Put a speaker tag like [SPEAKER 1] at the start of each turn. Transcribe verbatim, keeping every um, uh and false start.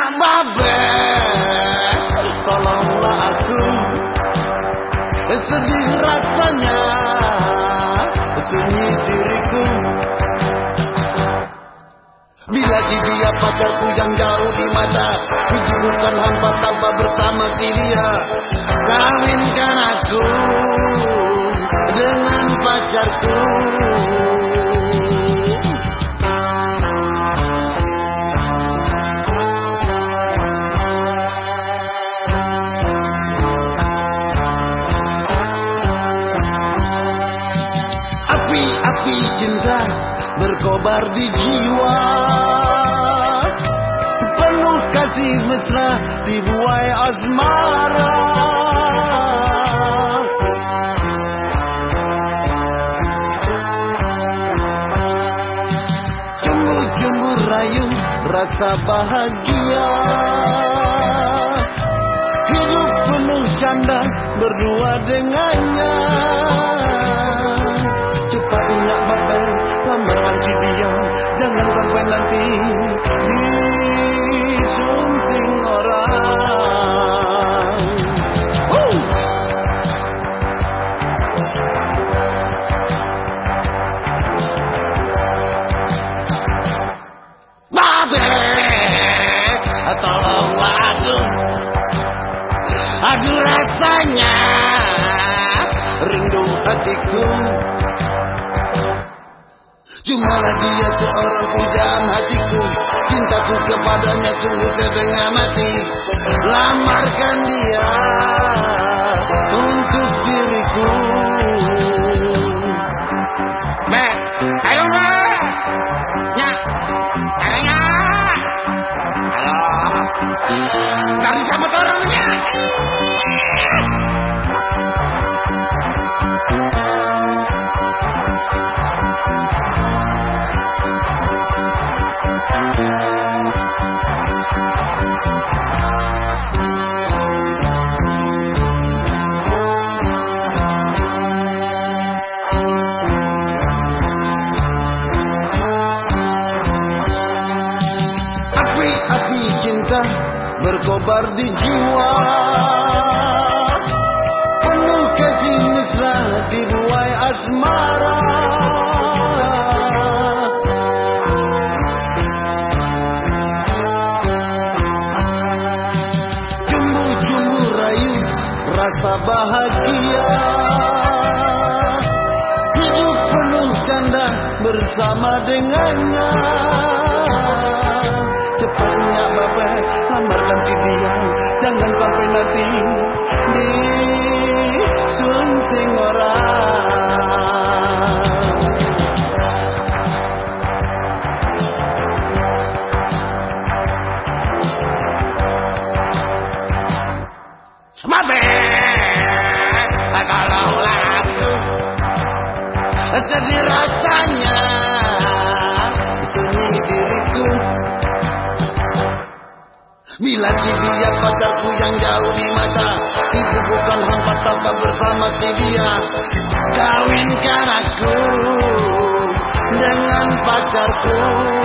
[SPEAKER 1] Babe, tolonglah aku, sedih rasanya, sunyi diriku. Bila si dia pacarku yang jauh di mata, hidup bukan hampa tanpa bersama si dia. Kawinkan aku dengan pacarku. Api-api cinta berkobar di jiwa, penuh kasih mesra dibuai asmara. Jumbu-jumbu rayu rasa bahagia, hidup penuh canda berdua dengannya. Cepat ingat babe, lamaran si dia, jangan sampai nanti disunting orang. uh! Babe, tolonglah aku, aduh rasanya rindu hatiku. Cumalah dia seorang pujaan hatiku, cintaku kepadanya sungguh setengah mati. Lamarkan dia untuk diriku. Be, ayo be, nya, adanya, halo, dari sama orangnya. Api cinta berkobar di jiwa, penuh kasih mesra dibuai asmara. Jumbu-jumbu rayu rasa bahagia, hidup penuh canda bersama dengannya. Cepatnya babe, lamarkan si dia, jangan sampai nanti disunting orang. Babe, tolonglah aku, sedih rasanya, sunyi diriku. Bila si dia pacarku yang jauh di mata, itu bukan hampa tanpa bersama si dia. Kawinkan aku dengan pacarku.